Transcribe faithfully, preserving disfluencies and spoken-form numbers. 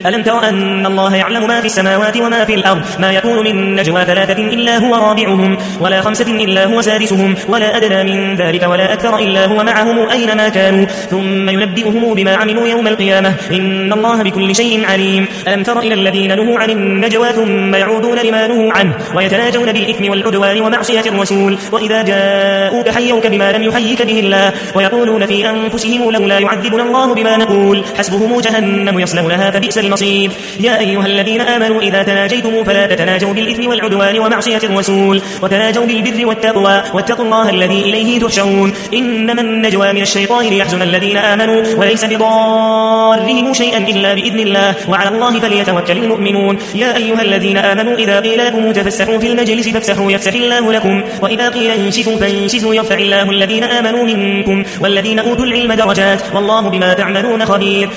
ألم تر أن الله يعلم ما في السماوات وما في الأرض ما يكون من نجوى ثلاثة إلا هو رابعهم ولا خمسة إلا هو سادسهم ولا أدنى من ذلك ولا أكثر إلا هو معهم أينما كانوا ثم ينبئهم بما عملوا يوم القيامة إن الله بكل شيء عليم. ألم تر إلى الذين نهوا عن النجوى ثم يعودون لما نهوا عنه ويتناجون بالإثم والعدوان ومعصية الرسول وإذا جاءوك حيوك بما لم يحيك به الله ويقولون في أنفسهم لولا يعذبنا الله بما نقول حسبهم جهنم يصلونها فبئس المصير. يا أيها الذين آمنوا إذا تناجيتم فلا تتناجوا بالإثم والعدوان ومعصية الرسول وتناجوا بالبر والتقوى واتقوا الله الذي إليه تحشرون. إنما النجوى من الشيطان ليحزن الذين آمنوا وليس بضارهم شيئا إلا بإذن الله وعلى الله فليتوكل المؤمنون. يا أيها الذين آمنوا إذا قيل لكم تفسحوا في المجلس فافسحوا يفسح الله لكم وإذا قيل انشزوا فانشزوا يرفع الله الذين آمنوا منكم والذين أوتوا العلم درجات والله بما تعملون خبير.